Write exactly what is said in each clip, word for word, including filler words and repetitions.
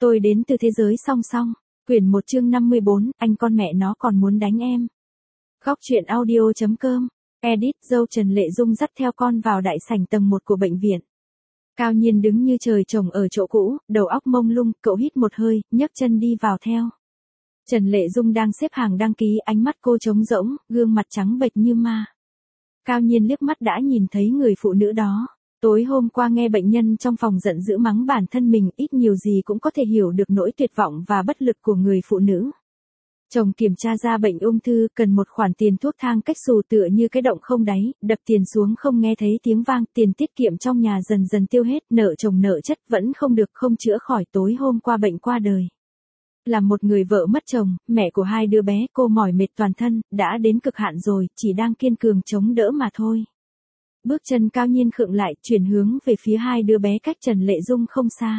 Tôi đến từ thế giới song song. Quyển một chương năm mươi bốn, anh con mẹ nó còn muốn đánh em. Góc truyện audio.com. Edit, dâu Trần Lệ Dung dắt theo con vào đại sảnh tầng một của bệnh viện. Cao Nhiên đứng như trời trồng ở chỗ cũ, đầu óc mông lung, cậu hít một hơi, nhấc chân đi vào theo. Trần Lệ Dung đang xếp hàng đăng ký, ánh mắt cô trống rỗng, gương mặt trắng bệch như ma. Cao Nhiên liếc mắt đã nhìn thấy người phụ nữ đó. Tối hôm qua nghe bệnh nhân trong phòng giận dữ mắng bản thân mình, ít nhiều gì cũng có thể hiểu được nỗi tuyệt vọng và bất lực của người phụ nữ. Chồng kiểm tra ra bệnh ung thư, cần một khoản tiền thuốc thang cách xù tựa như cái động không đáy, đập tiền xuống không nghe thấy tiếng vang, tiền tiết kiệm trong nhà dần dần tiêu hết, nợ chồng nợ chất vẫn không được không chữa khỏi, tối hôm qua bệnh qua đời. Là một người vợ mất chồng, mẹ của hai đứa bé, cô mỏi mệt toàn thân, đã đến cực hạn rồi, chỉ đang kiên cường chống đỡ mà thôi. Bước chân Cao Nhiên khựng lại, chuyển hướng về phía hai đứa bé cách Trần Lệ Dung không xa.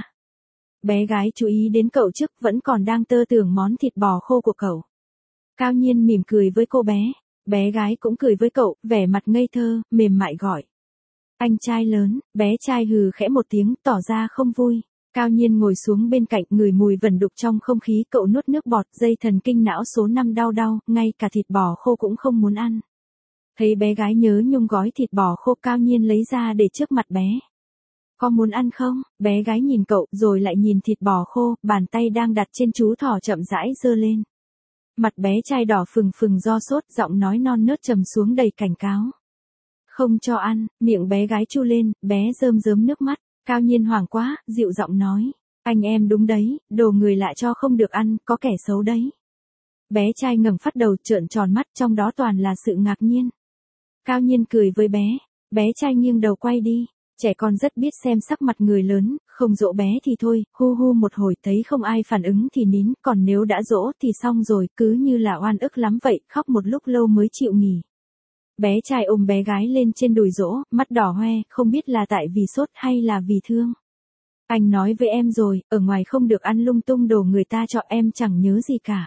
Bé gái chú ý đến cậu trước, vẫn còn đang tơ tưởng món thịt bò khô của cậu. Cao Nhiên mỉm cười với cô bé, bé gái cũng cười với cậu, vẻ mặt ngây thơ, mềm mại gọi. Anh trai lớn, bé trai hừ khẽ một tiếng, tỏ ra không vui. Cao Nhiên ngồi xuống bên cạnh, ngửi mùi vẩn đục trong không khí, cậu nuốt nước bọt, dây thần kinh não số năm đau đau, ngay cả thịt bò khô cũng không muốn ăn. Thấy bé gái nhớ nhung gói thịt bò khô, Cao Nhiên lấy ra để trước mặt bé. Có muốn ăn không? Bé gái nhìn cậu, rồi lại nhìn thịt bò khô, bàn tay đang đặt trên chú thỏ chậm rãi giơ lên. Mặt bé trai đỏ phừng phừng do sốt, giọng nói non nớt trầm xuống đầy cảnh cáo. Không cho ăn, miệng bé gái chu lên, bé rơm rớm nước mắt. Cao Nhiên hoảng quá, dịu giọng nói. Anh em đúng đấy, đồ người lạ cho không được ăn, có kẻ xấu đấy. Bé trai ngẩng phát đầu, trợn tròn mắt, trong đó toàn là sự ngạc nhiên. Cao Nhiên cười với bé, bé trai nghiêng đầu quay đi, trẻ con rất biết xem sắc mặt người lớn, không dỗ bé thì thôi, hu hu một hồi thấy không ai phản ứng thì nín, còn nếu đã dỗ thì xong rồi, cứ như là oan ức lắm vậy, khóc một lúc lâu mới chịu nghỉ. Bé trai ôm bé gái lên trên đùi dỗ, mắt đỏ hoe, không biết là tại vì sốt hay là vì thương. Anh nói với em rồi, ở ngoài không được ăn lung tung đồ người ta cho, em chẳng nhớ gì cả.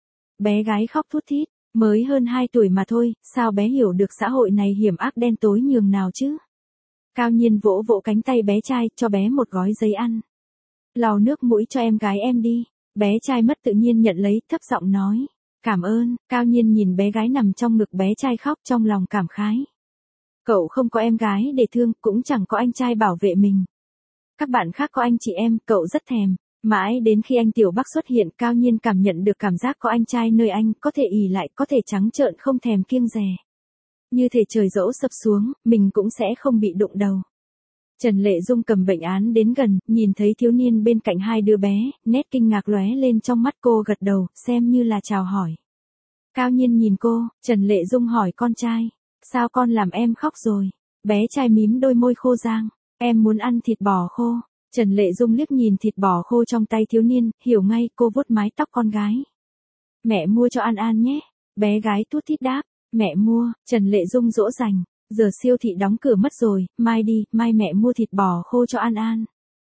Bé gái khóc thút thít. Mới hơn hai tuổi mà thôi, sao bé hiểu được xã hội này hiểm ác đen tối nhường nào chứ? Cao Nhiên vỗ vỗ cánh tay bé trai, cho bé một gói giấy ăn. Lau nước mũi cho em gái em đi. Bé trai mất tự nhiên nhận lấy, thấp giọng nói. Cảm ơn. Cao Nhiên nhìn bé gái nằm trong ngực bé trai khóc, trong lòng cảm khái. Cậu không có em gái để thương, cũng chẳng có anh trai bảo vệ mình. Các bạn khác có anh chị em, cậu rất thèm. Mãi đến khi anh Tiểu Bắc xuất hiện, Cao Nhiên cảm nhận được cảm giác có anh trai nơi anh, có thể ì lại, có thể trắng trợn không thèm kiêng dè. Như thể trời dẫu sập xuống, mình cũng sẽ không bị đụng đầu. Trần Lệ Dung cầm bệnh án đến gần, nhìn thấy thiếu niên bên cạnh hai đứa bé, nét kinh ngạc lóe lên trong mắt, cô gật đầu, xem như là chào hỏi. Cao Nhiên nhìn cô, Trần Lệ Dung hỏi con trai, sao con làm em khóc rồi? Bé trai mím đôi môi khô rang, em muốn ăn thịt bò khô. Trần Lệ Dung liếc nhìn thịt bò khô trong tay thiếu niên, hiểu ngay, cô vuốt mái tóc con gái. Mẹ mua cho An An nhé. Bé gái thút thít đáp, mẹ mua. Trần Lệ Dung dỗ dành, giờ siêu thị đóng cửa mất rồi, mai đi, mai mẹ mua thịt bò khô cho An An.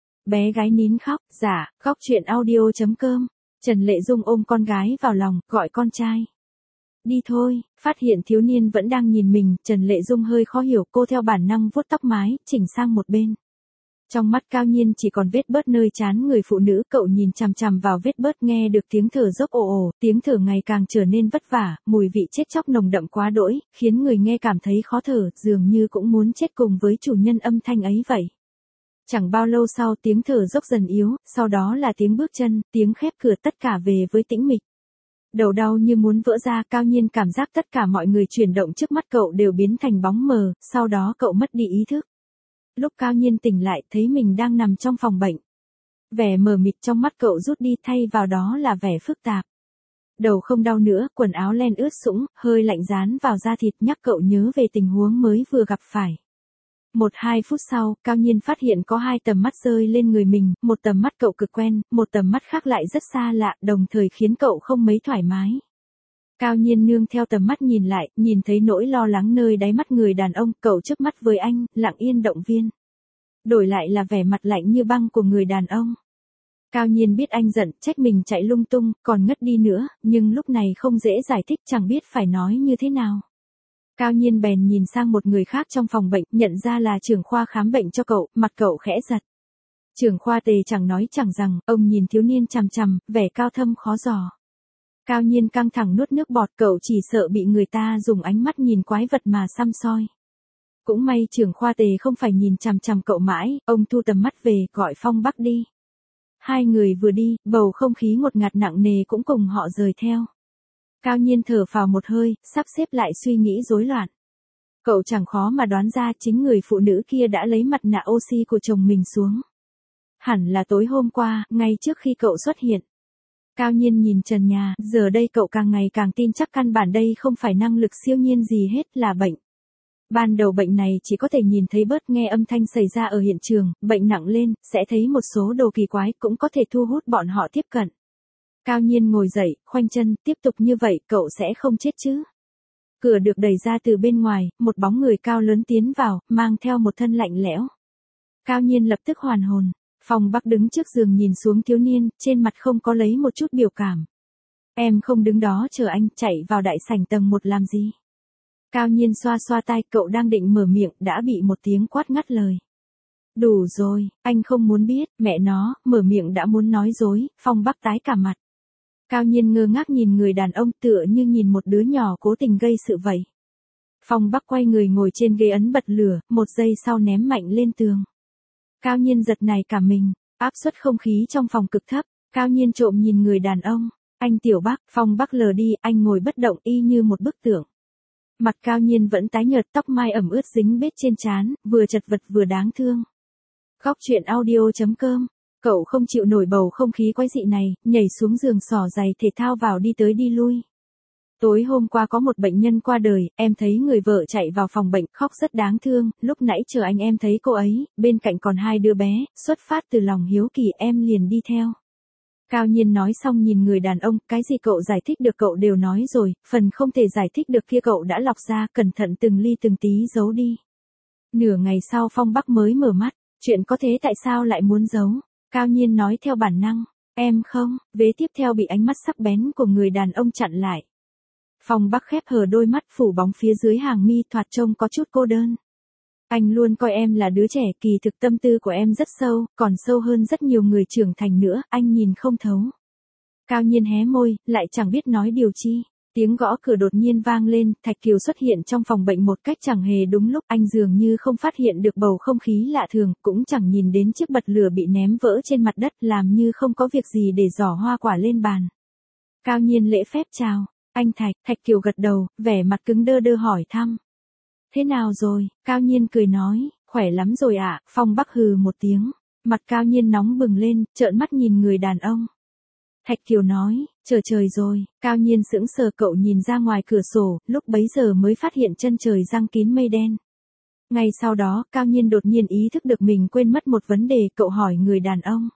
Bé gái nín khóc, dạ, góc truyện audio.com. Trần Lệ Dung ôm con gái vào lòng, gọi con trai. Đi thôi. Phát hiện thiếu niên vẫn đang nhìn mình, Trần Lệ Dung hơi khó hiểu, cô theo bản năng vuốt tóc mái, chỉnh sang một bên. Trong mắt Cao Nhiên chỉ còn vết bớt nơi trán người phụ nữ, cậu nhìn chằm chằm vào vết bớt, nghe được tiếng thở dốc ồ ồ, tiếng thở ngày càng trở nên vất vả, mùi vị chết chóc nồng đậm quá đỗi, khiến người nghe cảm thấy khó thở, dường như cũng muốn chết cùng với chủ nhân âm thanh ấy vậy. Chẳng bao lâu sau, tiếng thở dốc dần yếu, sau đó là tiếng bước chân, tiếng khép cửa, tất cả về với tĩnh mịch. Đầu đau như muốn vỡ ra, Cao Nhiên cảm giác tất cả mọi người chuyển động trước mắt cậu đều biến thành bóng mờ, sau đó cậu mất đi ý thức. Lúc Cao Nhiên tỉnh lại, thấy mình đang nằm trong phòng bệnh. Vẻ mờ mịt trong mắt cậu rút đi, thay vào đó là vẻ phức tạp. Đầu không đau nữa, quần áo len ướt sũng, hơi lạnh dán vào da thịt, nhắc cậu nhớ về tình huống mới vừa gặp phải. Một hai phút sau, Cao Nhiên phát hiện có hai tầm mắt rơi lên người mình, một tầm mắt cậu cực quen, một tầm mắt khác lại rất xa lạ, đồng thời khiến cậu không mấy thoải mái. Cao Nhiên nương theo tầm mắt nhìn lại, nhìn thấy nỗi lo lắng nơi đáy mắt người đàn ông, cậu trước mắt với anh, lặng yên động viên. Đổi lại là vẻ mặt lạnh như băng của người đàn ông. Cao Nhiên biết anh giận, trách mình chạy lung tung, còn ngất đi nữa, nhưng lúc này không dễ giải thích, chẳng biết phải nói như thế nào. Cao Nhiên bèn nhìn sang một người khác trong phòng bệnh, nhận ra là trưởng khoa khám bệnh cho cậu, mặt cậu khẽ giật. Trưởng khoa Tề chẳng nói chẳng rằng, ông nhìn thiếu niên chằm chằm, vẻ cao thâm khó dò. Cao Nhiên căng thẳng nuốt nước bọt, cậu chỉ sợ bị người ta dùng ánh mắt nhìn quái vật mà săm soi. Cũng may trưởng khoa Tề không phải nhìn chằm chằm cậu mãi, ông thu tầm mắt về, gọi Phong Bắc đi. Hai người vừa đi, bầu không khí ngột ngạt nặng nề cũng cùng họ rời theo. Cao Nhiên thở phào một hơi, sắp xếp lại suy nghĩ rối loạn. Cậu chẳng khó mà đoán ra chính người phụ nữ kia đã lấy mặt nạ oxy của chồng mình xuống. Hẳn là tối hôm qua, ngay trước khi cậu xuất hiện. Cao Nhiên nhìn trần nhà, giờ đây cậu càng ngày càng tin chắc căn bản đây không phải năng lực siêu nhiên gì hết, là bệnh. Ban đầu bệnh này chỉ có thể nhìn thấy bớt nghe âm thanh xảy ra ở hiện trường, bệnh nặng lên, sẽ thấy một số đồ kỳ quái cũng có thể thu hút bọn họ tiếp cận. Cao Nhiên ngồi dậy, khoanh chân, tiếp tục như vậy cậu sẽ không chết chứ. Cửa được đẩy ra từ bên ngoài, một bóng người cao lớn tiến vào, mang theo một thân lạnh lẽo. Cao Nhiên lập tức hoàn hồn. Phong Bắc đứng trước giường nhìn xuống thiếu niên, trên mặt không có lấy một chút biểu cảm. Em không đứng đó chờ anh, chạy vào đại sảnh tầng một làm gì? Cao Nhiên xoa xoa tai, cậu đang định mở miệng, đã bị một tiếng quát ngắt lời. Đủ rồi, anh không muốn biết, mẹ nó, mở miệng đã muốn nói dối, Phong Bắc tái cả mặt. Cao Nhiên ngơ ngác nhìn người đàn ông tựa như nhìn một đứa nhỏ cố tình gây sự vậy. Phong Bắc quay người ngồi trên ghế ấn bật lửa, một giây sau ném mạnh lên tường. Cao Nhiên giật nảy cả mình, áp suất không khí trong phòng cực thấp, Cao Nhiên trộm nhìn người đàn ông. Anh Tiểu Bắc, Phong Bắc lờ đi, anh ngồi bất động y như một bức tượng. Mặt Cao Nhiên vẫn tái nhợt, tóc mai ẩm ướt dính bết trên trán, vừa chật vật vừa đáng thương. Góc truyện audio chấm com. Cậu không chịu nổi bầu không khí quái dị này, nhảy xuống giường xỏ giày thể thao vào đi tới đi lui. Tối hôm qua có một bệnh nhân qua đời, em thấy người vợ chạy vào phòng bệnh, khóc rất đáng thương, lúc nãy chờ anh em thấy cô ấy, bên cạnh còn hai đứa bé, xuất phát từ lòng hiếu kỳ em liền đi theo. Cao Nhiên nói xong nhìn người đàn ông, cái gì cậu giải thích được cậu đều nói rồi, phần không thể giải thích được kia cậu đã lọc ra, cẩn thận từng ly từng tí giấu đi. Nửa ngày sau Phong Bắc mới mở mắt, chuyện có thế tại sao lại muốn giấu? Cao Nhiên nói theo bản năng, em không, vế tiếp theo bị ánh mắt sắc bén của người đàn ông chặn lại. Phong Bắc khép hờ đôi mắt phủ bóng phía dưới hàng mi thoạt trông có chút cô đơn. Anh luôn coi em là đứa trẻ, kỳ thực tâm tư của em rất sâu, còn sâu hơn rất nhiều người trưởng thành nữa, anh nhìn không thấu. Cao Nhiên hé môi, lại chẳng biết nói điều chi. Tiếng gõ cửa đột nhiên vang lên, Thạch Kiều xuất hiện trong phòng bệnh một cách chẳng hề đúng lúc, anh dường như không phát hiện được bầu không khí lạ thường, cũng chẳng nhìn đến chiếc bật lửa bị ném vỡ trên mặt đất, làm như không có việc gì để giỏ hoa quả lên bàn. Cao Nhiên lễ phép chào, anh Thạch, Thạch Kiều gật đầu, vẻ mặt cứng đơ đơ hỏi thăm. Thế nào rồi? Cao Nhiên cười nói, khỏe lắm rồi ạ. Phong Bắc hừ một tiếng, mặt Cao Nhiên nóng bừng lên, trợn mắt nhìn người đàn ông. Thạch Kiều nói, trời trời rồi. Cao Nhiên sững sờ, cậu nhìn ra ngoài cửa sổ, lúc bấy giờ mới phát hiện chân trời giăng kín mây đen. Ngay sau đó, Cao Nhiên đột nhiên ý thức được mình quên mất một vấn đề, cậu hỏi người đàn ông.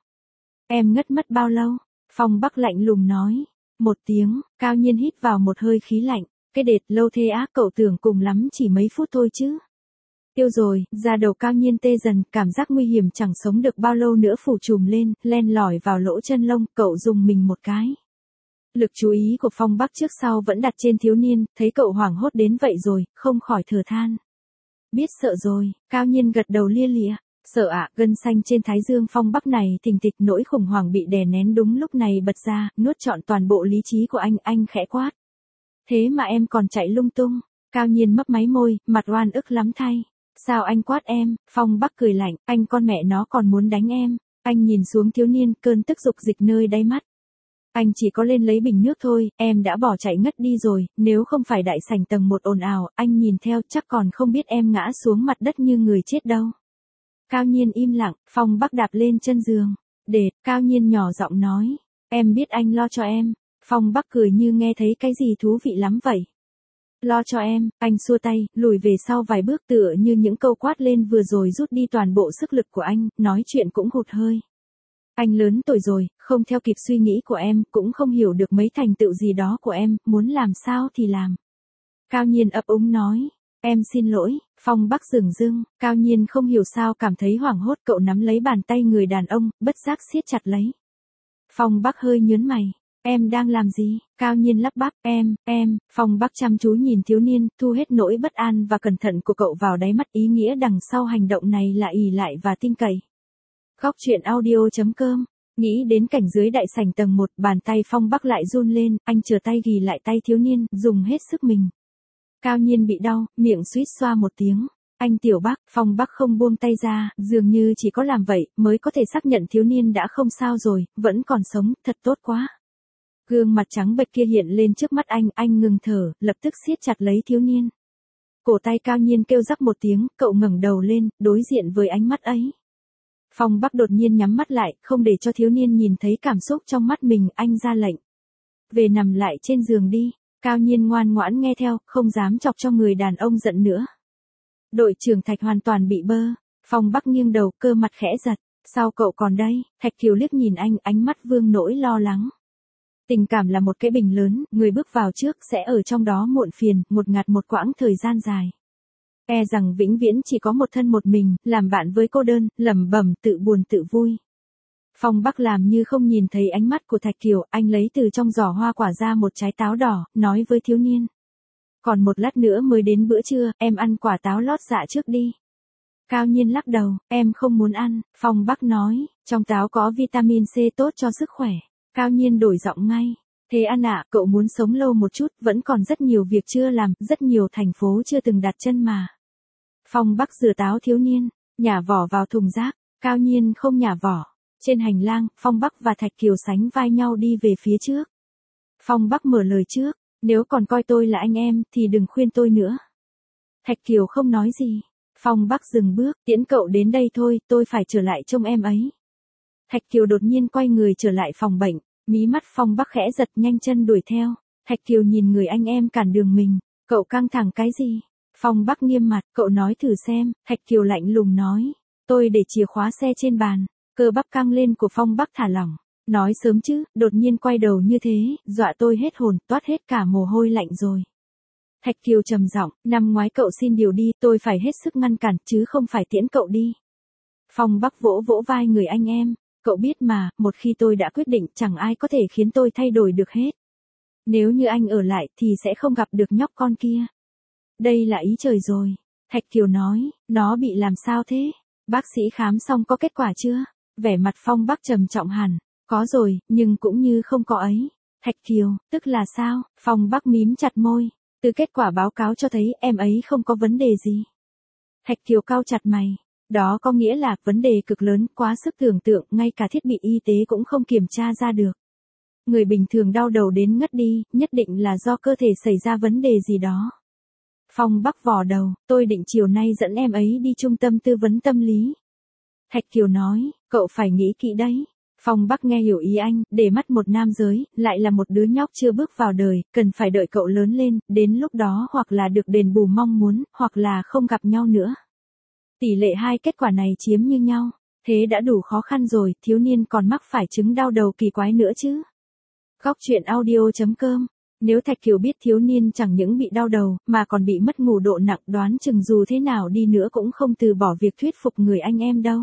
Em ngất mất bao lâu? Phong Bắc lạnh lùng nói, một tiếng. Cao Nhiên hít vào một hơi khí lạnh. Cái đệt lâu thế á, cậu tưởng cùng lắm chỉ mấy phút thôi chứ. Tiêu rồi, da đầu Cao Nhiên tê dần, cảm giác nguy hiểm chẳng sống được bao lâu nữa phủ trùm lên, len lỏi vào lỗ chân lông, cậu dùng mình một cái. Lực chú ý của Phong Bắc trước sau vẫn đặt trên thiếu niên, thấy cậu hoảng hốt đến vậy rồi, không khỏi thở than. Biết sợ rồi, Cao Nhiên gật đầu lia lịa. Sợ ạ, gân xanh trên thái dương Phong Bắc này thình thịch, nỗi khủng hoảng bị đè nén đúng lúc này bật ra, nuốt trọn toàn bộ lý trí của anh, anh khẽ quát. Thế mà em còn chạy lung tung. Cao Nhiên mấp máy môi, mặt oan ức lắm thay. Sao anh quát em? Phong Bắc cười lạnh, anh con mẹ nó còn muốn đánh em. Anh nhìn xuống thiếu niên, cơn tức dục dịch nơi đáy mắt. Anh chỉ có lên lấy bình nước thôi, em đã bỏ chạy ngất đi rồi, nếu không phải đại sảnh tầng một ồn ào, anh nhìn theo chắc còn không biết em ngã xuống mặt đất như người chết đâu. Cao Nhiên im lặng, Phong Bắc đạp lên chân giường. Để, Cao Nhiên nhỏ giọng nói, em biết anh lo cho em. Phong Bắc cười như nghe thấy cái gì thú vị lắm vậy. Lo cho em, anh xua tay, lùi về sau vài bước tựa như những câu quát lên vừa rồi rút đi toàn bộ sức lực của anh, nói chuyện cũng hụt hơi. Anh lớn tuổi rồi, không theo kịp suy nghĩ của em, cũng không hiểu được mấy thành tựu gì đó của em, muốn làm sao thì làm. Cao Nhiên ấp úng nói, em xin lỗi. Phong Bắc dửng dưng, Cao Nhiên không hiểu sao cảm thấy hoảng hốt, cậu nắm lấy bàn tay người đàn ông, bất giác siết chặt lấy. Phong Bắc hơi nhớn mày. Em đang làm gì? Cao Nhiên lắp bắp, em, em, Phong Bắc chăm chú nhìn thiếu niên, thu hết nỗi bất an và cẩn thận của cậu vào đáy mắt, ý nghĩa đằng sau hành động này là ỷ lại và tin cậy. Góc truyện audio.com. Nghĩ đến cảnh dưới đại sảnh tầng một, bàn tay Phong Bắc lại run lên, anh trở tay ghì lại tay thiếu niên, dùng hết sức mình. Cao Nhiên bị đau, miệng suýt xoa một tiếng. Anh Tiểu Bắc, Phong Bắc không buông tay ra, dường như chỉ có làm vậy, mới có thể xác nhận thiếu niên đã không sao rồi, vẫn còn sống, thật tốt quá. Gương mặt trắng bệch kia hiện lên trước mắt anh, anh ngừng thở, lập tức siết chặt lấy thiếu niên. Cổ tay Cao Nhiên kêu rắc một tiếng, cậu ngẩng đầu lên, đối diện với ánh mắt ấy. Phong Bắc đột nhiên nhắm mắt lại, không để cho thiếu niên nhìn thấy cảm xúc trong mắt mình, anh ra lệnh. Về nằm lại trên giường đi. Cao Nhiên ngoan ngoãn nghe theo, không dám chọc cho người đàn ông giận nữa. Đội trưởng Thạch hoàn toàn bị bơ. Phong Bắc nghiêng đầu, cơ mặt khẽ giật. Sao cậu còn đây? Thạch Kiều liếc nhìn anh, ánh mắt vương nỗi lo lắng. Tình cảm là một cái bình lớn, người bước vào trước sẽ ở trong đó muộn phiền, ngột ngạt một quãng thời gian dài. E rằng vĩnh viễn chỉ có một thân một mình, làm bạn với cô đơn, lẩm bẩm tự buồn tự vui. Phong Bắc làm như không nhìn thấy ánh mắt của Thạch Kiều, anh lấy từ trong giỏ hoa quả ra một trái táo đỏ, nói với thiếu niên. Còn một lát nữa mới đến bữa trưa, em ăn quả táo lót dạ trước đi. Cao Nhiên lắc đầu, em không muốn ăn. Phong Bắc nói, trong táo có vitamin C tốt cho sức khỏe. Cao Nhiên đổi giọng ngay. Thế ăn ạ, cậu muốn sống lâu một chút, vẫn còn rất nhiều việc chưa làm, rất nhiều thành phố chưa từng đặt chân mà. Phong Bắc rửa táo thiếu niên, nhả vỏ vào thùng rác. Cao Nhiên không nhả vỏ. Trên hành lang, Phong Bắc và Thạch Kiều sánh vai nhau đi về phía trước. Phong Bắc mở lời trước, nếu còn coi tôi là anh em, thì đừng khuyên tôi nữa. Thạch Kiều không nói gì. Phong Bắc dừng bước, tiễn cậu đến đây thôi, tôi phải trở lại trông em ấy. Thạch Kiều đột nhiên quay người trở lại phòng bệnh, mí mắt Phong Bắc khẽ giật, nhanh chân đuổi theo. Thạch Kiều nhìn người anh em cản đường mình, cậu căng thẳng cái gì? Phong Bắc nghiêm mặt, cậu nói thử xem. Thạch Kiều lạnh lùng nói, tôi để chìa khóa xe trên bàn. Cơ bắp căng lên của Phong Bắc thả lỏng. Nói sớm chứ, đột nhiên quay đầu như thế, dọa tôi hết hồn, toát hết cả mồ hôi lạnh rồi. Thạch Kiều trầm giọng, năm ngoái cậu xin điều đi, tôi phải hết sức ngăn cản, chứ không phải tiễn cậu đi. Phong Bắc vỗ vỗ vai người anh em, cậu biết mà, một khi tôi đã quyết định, chẳng ai có thể khiến tôi thay đổi được hết. Nếu như anh ở lại, thì sẽ không gặp được nhóc con kia. Đây là ý trời rồi. Thạch Kiều nói, nó bị làm sao thế? Bác sĩ khám xong có kết quả chưa? Vẻ mặt Phong Bắc trầm trọng hẳn, có rồi, nhưng cũng như không có ấy. Thạch Kiều, tức là sao? Phong Bắc mím chặt môi, từ kết quả báo cáo cho thấy em ấy không có vấn đề gì. Thạch Kiều cau chặt mày, đó có nghĩa là vấn đề cực lớn, quá sức tưởng tượng, ngay cả thiết bị y tế cũng không kiểm tra ra được. Người bình thường đau đầu đến ngất đi, nhất định là do cơ thể xảy ra vấn đề gì đó. Phong Bắc vò đầu, tôi định chiều nay dẫn em ấy đi trung tâm tư vấn tâm lý. Thạch Kiều nói, cậu phải nghĩ kỹ đấy. Phong Bắc nghe hiểu ý anh, để mắt một nam giới, lại là một đứa nhóc chưa bước vào đời, cần phải đợi cậu lớn lên, đến lúc đó hoặc là được đền bù mong muốn, hoặc là không gặp nhau nữa. Tỷ lệ hai kết quả này chiếm như nhau, thế đã đủ khó khăn rồi, thiếu niên còn mắc phải chứng đau đầu kỳ quái nữa chứ. Góc truyện audio.com. Nếu Thạch Kiều biết thiếu niên chẳng những bị đau đầu, mà còn bị mất ngủ độ nặng, đoán chừng dù thế nào đi nữa cũng không từ bỏ việc thuyết phục người anh em đâu.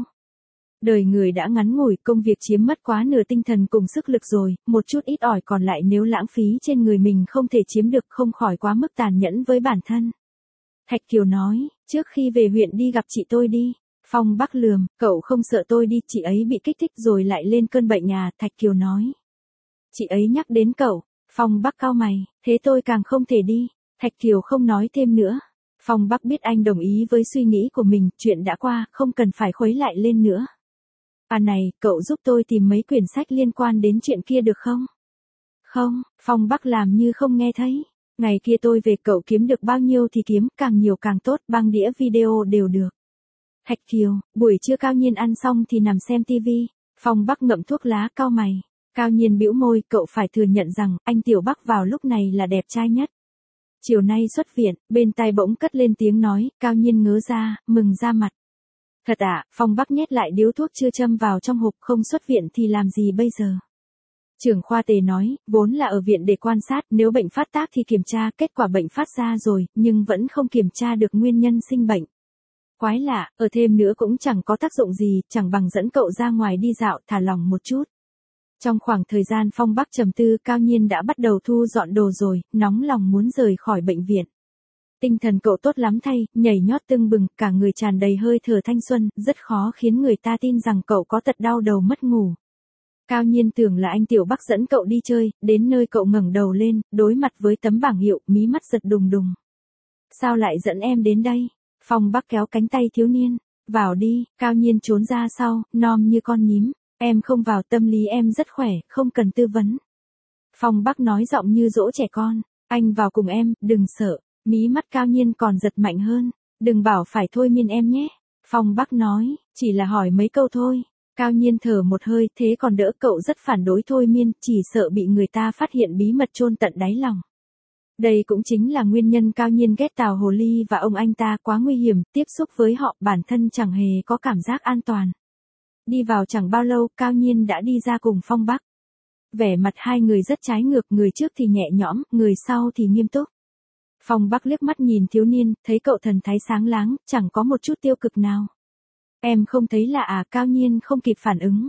Đời người đã ngắn ngủi, công việc chiếm mất quá nửa tinh thần cùng sức lực rồi, một chút ít ỏi còn lại nếu lãng phí trên người mình không thể chiếm được, không khỏi quá mức tàn nhẫn với bản thân. Thạch Kiều nói, trước khi về huyện đi gặp chị tôi đi. Phong Bắc lườm, cậu không sợ tôi đi, chị ấy bị kích thích rồi lại lên cơn bệnh à? Thạch Kiều nói. Chị ấy nhắc đến cậu. Phong Bắc cau mày, thế tôi càng không thể đi. Thạch Kiều không nói thêm nữa. Phong Bắc biết anh đồng ý với suy nghĩ của mình, chuyện đã qua, không cần phải khuấy lại lên nữa. À này, cậu giúp tôi tìm mấy quyển sách liên quan đến chuyện kia được không? Không, Phong Bắc làm như không nghe thấy. Ngày kia tôi về, cậu kiếm được bao nhiêu thì kiếm, càng nhiều càng tốt, băng đĩa video đều được. Thạch Kiều, buổi trưa Cao Nhiên ăn xong thì nằm xem tivi. Phong Bắc ngậm thuốc lá cau mày. Cao Nhiên bĩu môi, cậu phải thừa nhận rằng, anh Tiểu Bắc vào lúc này là đẹp trai nhất. Chiều nay xuất viện, bên tai bỗng cất lên tiếng nói, Cao Nhiên ngớ ra, mừng ra mặt. Thật ạ, à, Phong Bắc nhét lại điếu thuốc chưa châm vào trong hộp, không xuất viện thì làm gì bây giờ? Trưởng khoa Tề nói, vốn là ở viện để quan sát, nếu bệnh phát tác thì kiểm tra, kết quả bệnh phát ra rồi, nhưng vẫn không kiểm tra được nguyên nhân sinh bệnh. Quái lạ, ở thêm nữa cũng chẳng có tác dụng gì, chẳng bằng dẫn cậu ra ngoài đi dạo, thả lỏng một chút. Trong khoảng thời gian Phong Bắc trầm tư, Cao Nhiên đã bắt đầu thu dọn đồ rồi, nóng lòng muốn rời khỏi bệnh viện. Tinh thần cậu tốt lắm thay, nhảy nhót tưng bừng, cả người tràn đầy hơi thở thanh xuân, rất khó khiến người ta tin rằng cậu có tật đau đầu mất ngủ. Cao Nhiên tưởng là anh Tiểu Bắc dẫn cậu đi chơi, đến nơi cậu ngẩng đầu lên, đối mặt với tấm bảng hiệu, mí mắt giật đùng đùng. Sao lại dẫn em đến đây? Phong Bắc kéo cánh tay thiếu niên. Vào đi, Cao Nhiên trốn ra sau, nom như con nhím. Em không vào, tâm lý em rất khỏe, không cần tư vấn. Phong Bắc nói giọng như dỗ trẻ con. Anh vào cùng em, đừng sợ. Mí mắt Cao Nhiên còn giật mạnh hơn. Đừng bảo phải thôi miên em nhé. Phong Bắc nói, chỉ là hỏi mấy câu thôi. Cao Nhiên thở một hơi, thế còn đỡ, cậu rất phản đối thôi miên, chỉ sợ bị người ta phát hiện bí mật chôn tận đáy lòng. Đây cũng chính là nguyên nhân Cao Nhiên ghét Tào Hồ Ly và ông anh ta, quá nguy hiểm, tiếp xúc với họ bản thân chẳng hề có cảm giác an toàn. Đi vào chẳng bao lâu, Cao Nhiên đã đi ra cùng Phong Bắc. Vẻ mặt hai người rất trái ngược, người trước thì nhẹ nhõm, người sau thì nghiêm túc. Phong Bắc liếc mắt nhìn thiếu niên, thấy cậu thần thái sáng láng, chẳng có một chút tiêu cực nào. Em không thấy lạ à? Cao Nhiên không kịp phản ứng.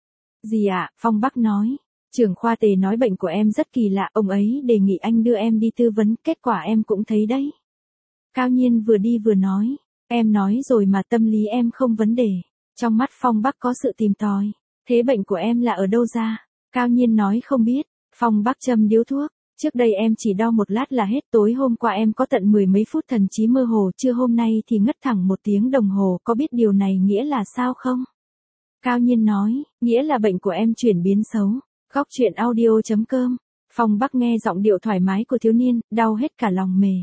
Gì ạ? À? Phong Bắc nói. Trưởng khoa Tề nói bệnh của em rất kỳ lạ, ông ấy đề nghị anh đưa em đi tư vấn, kết quả em cũng thấy đấy. Cao Nhiên vừa đi vừa nói. Em nói rồi mà, tâm lý em không vấn đề. Trong mắt Phong Bắc có sự tìm tòi. Thế bệnh của em là ở đâu ra? Cao Nhiên nói không biết. Phong Bắc châm điếu thuốc. Trước đây em chỉ đo một lát là hết, tối hôm qua em có tận mười mấy phút thần trí mơ hồ, trưa hôm nay thì ngất thẳng một tiếng đồng hồ, có biết điều này nghĩa là sao không? Cao Nhiên nói, nghĩa là bệnh của em chuyển biến xấu. Góc truyện audio chấm com. Phong Bắc nghe giọng điệu thoải mái của thiếu niên, đau hết cả lòng mề.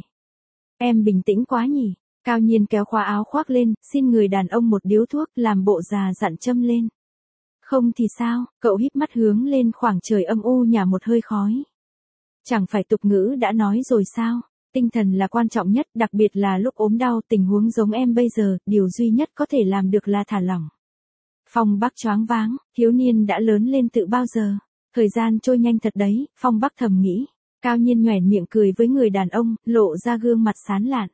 Em bình tĩnh quá nhỉ? Cao Nhiên kéo khóa áo khoác lên, xin người đàn ông một điếu thuốc, làm bộ già dặn châm lên. Không thì sao? Cậu híp mắt hướng lên khoảng trời âm u nhả một hơi khói. Chẳng phải tục ngữ đã nói rồi sao? Tinh thần là quan trọng nhất, đặc biệt là lúc ốm đau, tình huống giống em bây giờ, điều duy nhất có thể làm được là thả lỏng. Phong Bắc choáng váng, thiếu niên đã lớn lên từ bao giờ? Thời gian trôi nhanh thật đấy, Phong Bắc thầm nghĩ. Cao Nhiên nhoẻn miệng cười với người đàn ông, lộ ra gương mặt sán lạn.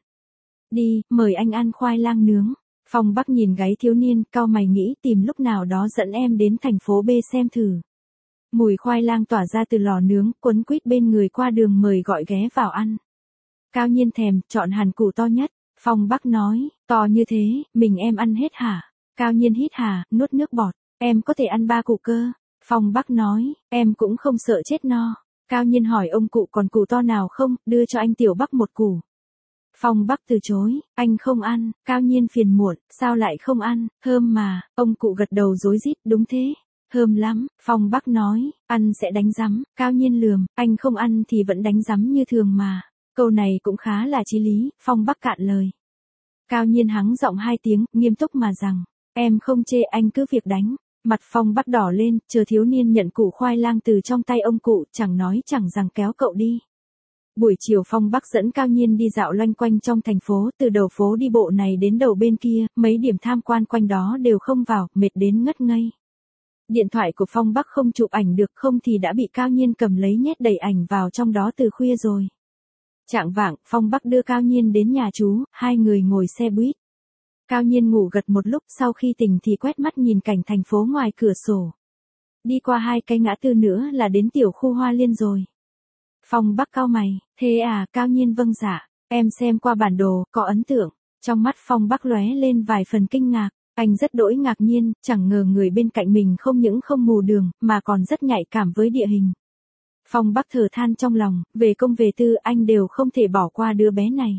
Đi, mời anh ăn khoai lang nướng. Phong Bắc nhìn gáy thiếu niên, cau mày nghĩ tìm lúc nào đó dẫn em đến thành phố B xem thử. Mùi khoai lang tỏa ra từ lò nướng, quấn quýt bên người qua đường mời gọi ghé vào ăn. Cao Nhiên thèm, chọn hàn củ to nhất. Phong Bắc nói, to như thế, mình em ăn hết hả? Cao Nhiên hít hà, nuốt nước bọt. Em có thể ăn ba củ cơ. Phong Bắc nói, em cũng không sợ chết no. Cao Nhiên hỏi ông cụ còn củ to nào không, đưa cho anh Tiểu Bắc một củ. Phong Bắc từ chối, anh không ăn. Cao Nhiên phiền muộn, sao lại không ăn, thơm mà. Ông cụ gật đầu rối rít, đúng thế. Thơm lắm, Phong Bắc nói, ăn sẽ đánh rắm. Cao Nhiên lườm, anh không ăn thì vẫn đánh rắm như thường mà. Câu này cũng khá là chí lý, Phong Bắc cạn lời. Cao Nhiên hắng giọng hai tiếng, nghiêm túc mà rằng, em không chê, anh cứ việc đánh. Mặt Phong Bắc đỏ lên, chờ thiếu niên nhận củ khoai lang từ trong tay ông cụ, chẳng nói chẳng rằng kéo cậu đi. Buổi chiều Phong Bắc dẫn Cao Nhiên đi dạo loanh quanh trong thành phố, từ đầu phố đi bộ này đến đầu bên kia, mấy điểm tham quan quanh đó đều không vào, mệt đến ngất ngây. Điện thoại của Phong Bắc không chụp ảnh được, không thì đã bị Cao Nhiên cầm lấy nhét đầy ảnh vào trong đó từ khuya rồi. Chạng vạng, Phong Bắc đưa Cao Nhiên đến nhà chú, hai người ngồi xe buýt. Cao Nhiên ngủ gật một lúc, sau khi tỉnh thì quét mắt nhìn cảnh thành phố ngoài cửa sổ. Đi qua hai cái ngã tư nữa là đến tiểu khu Hoa Liên rồi. Phong Bắc cau mày, thế à? Cao Nhiên vâng dạ, em xem qua bản đồ, có ấn tượng. Trong mắt Phong Bắc lóe lên vài phần kinh ngạc, anh rất đỗi ngạc nhiên, chẳng ngờ người bên cạnh mình không những không mù đường, mà còn rất nhạy cảm với địa hình. Phong Bắc thở than trong lòng, về công về tư anh đều không thể bỏ qua đứa bé này.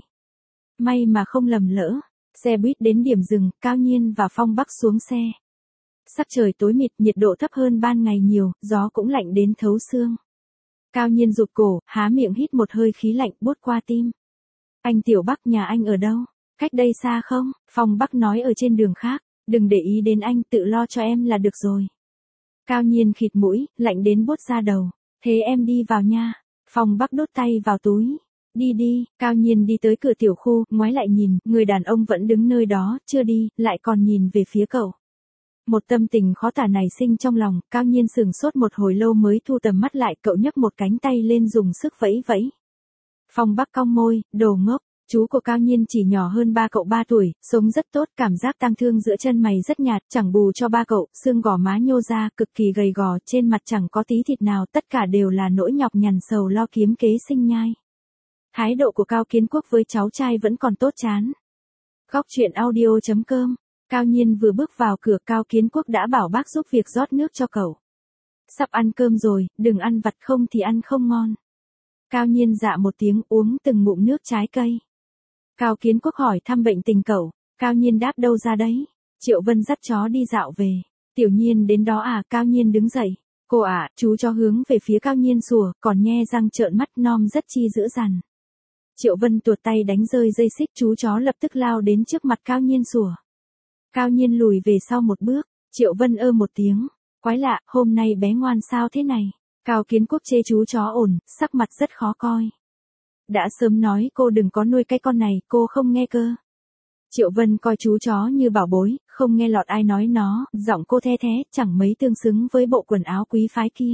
May mà không lầm lỡ. Xe buýt đến điểm dừng, Cao Nhiên và Phong Bắc xuống xe. Sắc trời tối mịt, nhiệt độ thấp hơn ban ngày nhiều, gió cũng lạnh đến thấu xương. Cao Nhiên rụt cổ, há miệng hít một hơi khí lạnh buốt qua tim. Anh Tiểu Bắc, nhà anh ở đâu? Cách đây xa không? Phong Bắc nói ở trên đường khác, đừng để ý đến anh, tự lo cho em là được rồi. Cao Nhiên khịt mũi, lạnh đến buốt da đầu. Thế em đi vào nha. Phong Bắc đút tay vào túi. Đi đi. Cao Nhiên đi tới cửa tiểu khu, ngoái lại nhìn, người đàn ông vẫn đứng nơi đó, chưa đi, lại còn nhìn về phía cậu. Một tâm tình khó tả nảy sinh trong lòng, Cao Nhiên sửng sốt một hồi lâu mới thu tầm mắt lại, cậu nhấc một cánh tay lên dùng sức vẫy vẫy. Phong Bắc cong môi, đồ ngốc. Chú của Cao Nhiên chỉ nhỏ hơn ba cậu ba tuổi, sống rất tốt, cảm giác tang thương giữa chân mày rất nhạt, chẳng bù cho ba cậu, xương gò má nhô ra, cực kỳ gầy gò, trên mặt chẳng có tí thịt nào, tất cả đều là nỗi nhọc nhằn sầu lo kiếm kế sinh nhai. Thái độ của Cao Kiến Quốc với cháu trai vẫn còn tốt chán. Góc chuyện audio chấm com. Cao Nhiên vừa bước vào cửa, Cao Kiến Quốc đã bảo bác giúp việc rót nước cho cậu. Sắp ăn cơm rồi, đừng ăn vặt không thì ăn không ngon. Cao Nhiên dạ một tiếng, uống từng ngụm nước trái cây. Cao Kiến Quốc hỏi thăm bệnh tình cậu. Cao Nhiên đáp đâu ra đấy. Triệu Vân dắt chó đi dạo về. Tiểu Nhiên đến đó à? Cao Nhiên đứng dậy. Cô ạ, à, chú chó hướng về phía Cao Nhiên sủa, còn nhe răng trợn mắt, nom rất chi dữ dằn. Triệu Vân tuột tay đánh rơi dây xích, chú chó lập tức lao đến trước mặt Cao Nhiên sủa. Cao Nhiên lùi về sau một bước. Triệu Vân ơ một tiếng. Quái lạ, hôm nay bé ngoan sao thế này? Cao Kiến Quốc chê chú chó ổn, sắc mặt rất khó coi. Đã sớm nói cô đừng có nuôi cái con này, cô không nghe cơ. Triệu Vân coi chú chó như bảo bối, không nghe lọt ai nói nó, giọng cô the thế, chẳng mấy tương xứng với bộ quần áo quý phái kia.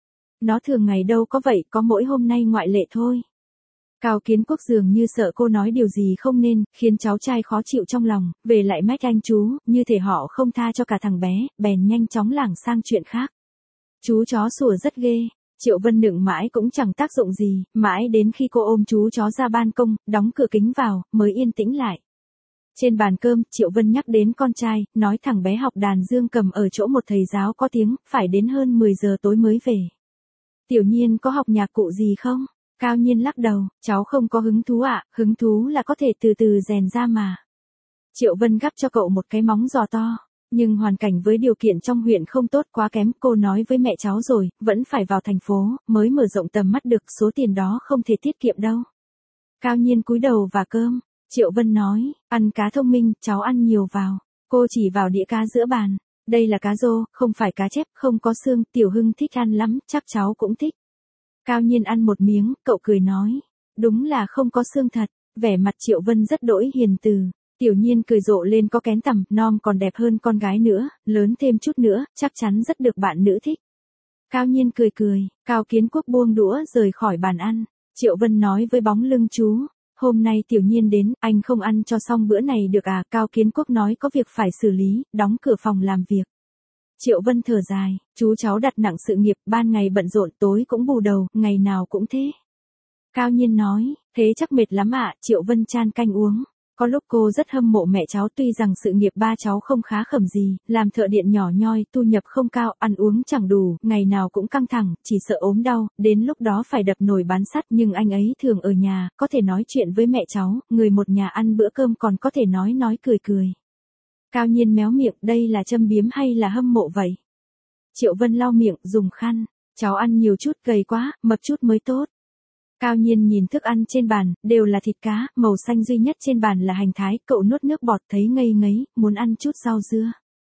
Nó thường ngày đâu có vậy, có mỗi hôm nay ngoại lệ thôi. Cao Kiến Quốc dường như sợ cô nói điều gì không nên, khiến cháu trai khó chịu trong lòng, về lại mách anh chú, như thể họ không tha cho cả thằng bé, bèn nhanh chóng lảng sang chuyện khác. Chú chó sủa rất ghê. Triệu Vân nựng mãi cũng chẳng tác dụng gì, mãi đến khi cô ôm chú chó ra ban công, đóng cửa kính vào, mới yên tĩnh lại. Trên bàn cơm, Triệu Vân nhắc đến con trai, nói thằng bé học đàn dương cầm ở chỗ một thầy giáo có tiếng, phải đến hơn mười giờ tối mới về. Tiểu Nhiên có học nhạc cụ gì không? Cao Nhiên lắc đầu, cháu không có hứng thú ạ, à, hứng thú là có thể từ từ rèn ra mà. Triệu Vân gắp cho cậu một cái móng giò to. Nhưng hoàn cảnh với điều kiện trong huyện không tốt, quá kém, cô nói với mẹ cháu rồi, vẫn phải vào thành phố, mới mở rộng tầm mắt được, số tiền đó không thể tiết kiệm đâu. Cao Nhiên cúi đầu và cơm. Triệu Vân nói, ăn cá thông minh, cháu ăn nhiều vào. Cô chỉ vào đĩa cá giữa bàn. Đây là cá rô, không phải cá chép, không có xương, Tiểu Hưng thích ăn lắm, chắc cháu cũng thích. Cao Nhiên ăn một miếng, cậu cười nói, đúng là không có xương thật. Vẻ mặt Triệu Vân rất đỗi hiền từ. Tiểu Nhiên cười rộ lên, có kén tằm, non còn đẹp hơn con gái nữa, lớn thêm chút nữa, chắc chắn rất được bạn nữ thích. Cao Nhiên cười cười, Cao Kiến Quốc buông đũa rời khỏi bàn ăn. Triệu Vân nói với bóng lưng chú, hôm nay Tiểu Nhiên đến, anh không ăn cho xong bữa này được à? Cao Kiến Quốc nói có việc phải xử lý, đóng cửa phòng làm việc. Triệu Vân thở dài, chú cháu đặt nặng sự nghiệp, ban ngày bận rộn, tối cũng bù đầu, ngày nào cũng thế. Cao Nhiên nói, thế chắc mệt lắm ạ. Triệu Vân chan canh uống. Có lúc cô rất hâm mộ mẹ cháu, tuy rằng sự nghiệp ba cháu không khá khẩm gì, làm thợ điện nhỏ nhoi, thu nhập không cao, ăn uống chẳng đủ, ngày nào cũng căng thẳng, chỉ sợ ốm đau, đến lúc đó phải đập nồi bán sắt, nhưng anh ấy thường ở nhà, có thể nói chuyện với mẹ cháu, người một nhà ăn bữa cơm còn có thể nói nói cười cười. Cao Nhiên méo miệng, đây là châm biếm hay là hâm mộ vậy? Triệu Vân lau miệng, dùng khăn, cháu ăn nhiều chút, gầy quá, mập chút mới tốt. Cao Nhiên nhìn thức ăn trên bàn, đều là thịt cá, màu xanh duy nhất trên bàn là hành thái, cậu nuốt nước bọt thấy ngây ngấy, muốn ăn chút rau dưa.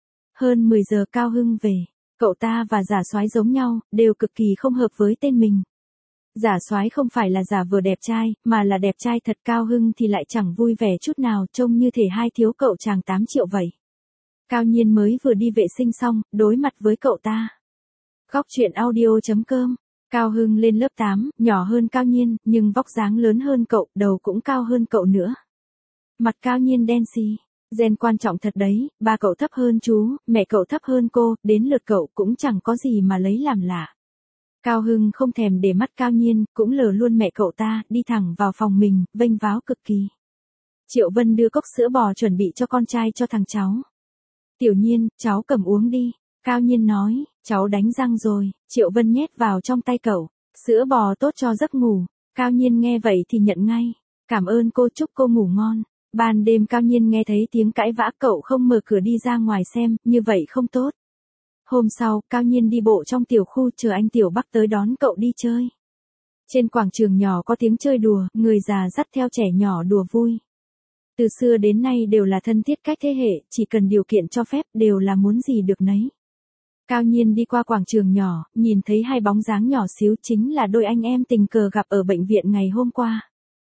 Hơn mười giờ Cao Hưng về, cậu ta và Giả Soái giống nhau, đều cực kỳ không hợp với tên mình. Giả Soái không phải là giả vờ đẹp trai, mà là đẹp trai thật, Cao Hưng thì lại chẳng vui vẻ chút nào, trông như thể hai thiếu cậu chàng tám triệu vậy. Cao Nhiên mới vừa đi vệ sinh xong, đối mặt với cậu ta. Góc chuyện audio chấm com. Cao Hưng lên lớp tám, nhỏ hơn Cao Nhiên, nhưng vóc dáng lớn hơn cậu, đầu cũng cao hơn cậu nữa. Mặt Cao Nhiên đen xì, gen quan trọng thật đấy, ba cậu thấp hơn chú, mẹ cậu thấp hơn cô, đến lượt cậu cũng chẳng có gì mà lấy làm lạ. Cao Hưng không thèm để mắt Cao Nhiên, cũng lờ luôn mẹ cậu ta, đi thẳng vào phòng mình, vênh váo cực kỳ. Triệu Vân đưa cốc sữa bò chuẩn bị cho con trai cho thằng cháu. Tiểu Nhiên, cháu cầm uống đi. Cao Nhiên nói, cháu đánh răng rồi. Triệu Vân nhét vào trong tay cậu, sữa bò tốt cho giấc ngủ. Cao Nhiên nghe vậy thì nhận ngay, cảm ơn cô, chúc cô ngủ ngon. Ban đêm Cao Nhiên nghe thấy tiếng cãi vã, cậu không mở cửa đi ra ngoài xem, như vậy không tốt. Hôm sau, Cao Nhiên đi bộ trong tiểu khu chờ anh Tiểu Bắc tới đón cậu đi chơi. Trên quảng trường nhỏ có tiếng chơi đùa, người già dắt theo trẻ nhỏ đùa vui. Từ xưa đến nay đều là thân thiết cách thế hệ, chỉ cần điều kiện cho phép đều là muốn gì được nấy. Cao Nhiên đi qua quảng trường nhỏ, nhìn thấy hai bóng dáng nhỏ xíu, chính là đôi anh em tình cờ gặp ở bệnh viện ngày hôm qua.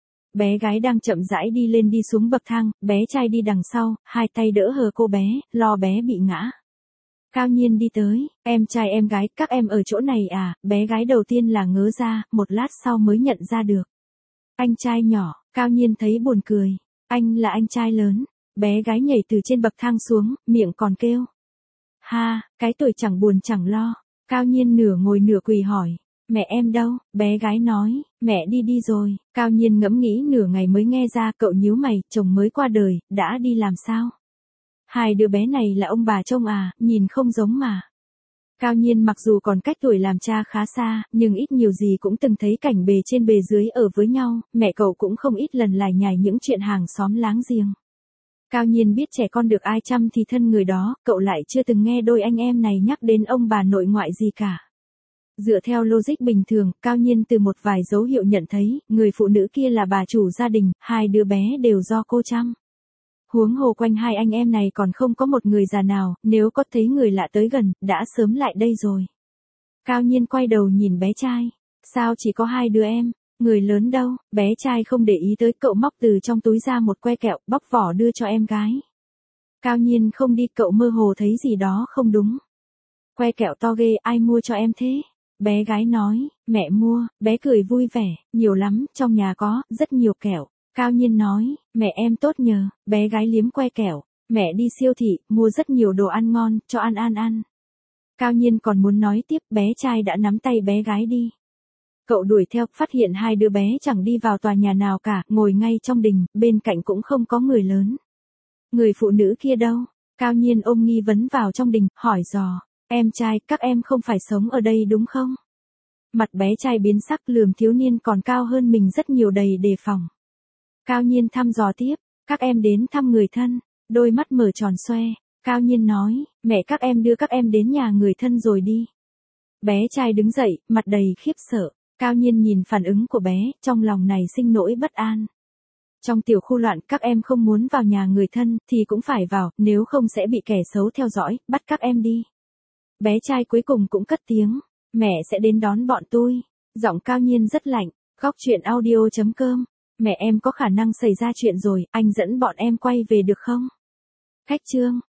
Bé gái đang chậm rãi đi lên đi xuống bậc thang, bé trai đi đằng sau, hai tay đỡ hờ cô bé, lo bé bị ngã. Cao Nhiên đi tới, em trai em gái, các em ở chỗ này à? Bé gái đầu tiên là ngớ ra, một lát sau mới nhận ra được. Anh trai nhỏ, Cao Nhiên thấy buồn cười. Anh là anh trai lớn. Bé gái nhảy từ trên bậc thang xuống, miệng còn kêu. Ha, cái tuổi chẳng buồn chẳng lo. Cao Nhiên nửa ngồi nửa quỳ hỏi. Mẹ em đâu? Bé gái nói, mẹ đi đi rồi. Cao Nhiên ngẫm nghĩ nửa ngày mới nghe ra, cậu nhíu mày, chồng mới qua đời, đã đi làm sao? Hai đứa bé này là ông bà trông à, nhìn không giống mà. Cao Nhiên mặc dù còn cách tuổi làm cha khá xa, nhưng ít nhiều gì cũng từng thấy cảnh bề trên bề dưới ở với nhau, mẹ cậu cũng không ít lần lải nhải những chuyện hàng xóm láng giềng. Cao Nhiên biết trẻ con được ai chăm thì thân người đó, cậu lại chưa từng nghe đôi anh em này nhắc đến ông bà nội ngoại gì cả. Dựa theo logic bình thường, Cao Nhiên từ một vài dấu hiệu nhận thấy, người phụ nữ kia là bà chủ gia đình, hai đứa bé đều do cô chăm. Huống hồ quanh hai anh em này còn không có một người già nào, nếu có thấy người lạ tới gần, đã sớm lại đây rồi. Cao Nhiên quay đầu nhìn bé trai. Sao chỉ có hai đứa em? Người lớn đâu? Bé trai không để ý tới, cậu móc từ trong túi ra một que kẹo, bóc vỏ đưa cho em gái. Cao Nhiên không đi, cậu mơ hồ thấy gì đó không đúng. Que kẹo to ghê, ai mua cho em thế? Bé gái nói, mẹ mua. Bé cười vui vẻ, nhiều lắm, trong nhà có, rất nhiều kẹo. Cao Nhiên nói, mẹ em tốt nhờ. Bé gái liếm que kẹo, mẹ đi siêu thị, mua rất nhiều đồ ăn ngon, cho An An ăn. Cao Nhiên còn muốn nói tiếp, bé trai đã nắm tay bé gái đi. Cậu đuổi theo, phát hiện hai đứa bé chẳng đi vào tòa nhà nào cả, ngồi ngay trong đình, bên cạnh cũng không có người lớn. Người phụ nữ kia đâu? Cao Nhiên ôm nghi vấn vào trong đình, hỏi dò, em trai, các em không phải sống ở đây đúng không? Mặt bé trai biến sắc, lườm thiếu niên còn cao hơn mình rất nhiều đầy đề phòng. Cao Nhiên thăm dò tiếp, các em đến thăm người thân, đôi mắt mở tròn xoe. Cao Nhiên nói, mẹ các em đưa các em đến nhà người thân rồi đi. Bé trai đứng dậy, mặt đầy khiếp sợ. Cao Nhiên nhìn phản ứng của bé, trong lòng này sinh nỗi bất an. Trong tiểu khu loạn, các em không muốn vào nhà người thân, thì cũng phải vào, nếu không sẽ bị kẻ xấu theo dõi, bắt các em đi. Bé trai cuối cùng cũng cất tiếng, mẹ sẽ đến đón bọn tôi. Giọng Cao Nhiên rất lạnh. Góc truyện audio chấm com. Mẹ em có khả năng xảy ra chuyện rồi, anh dẫn bọn em quay về được không? Khách chương.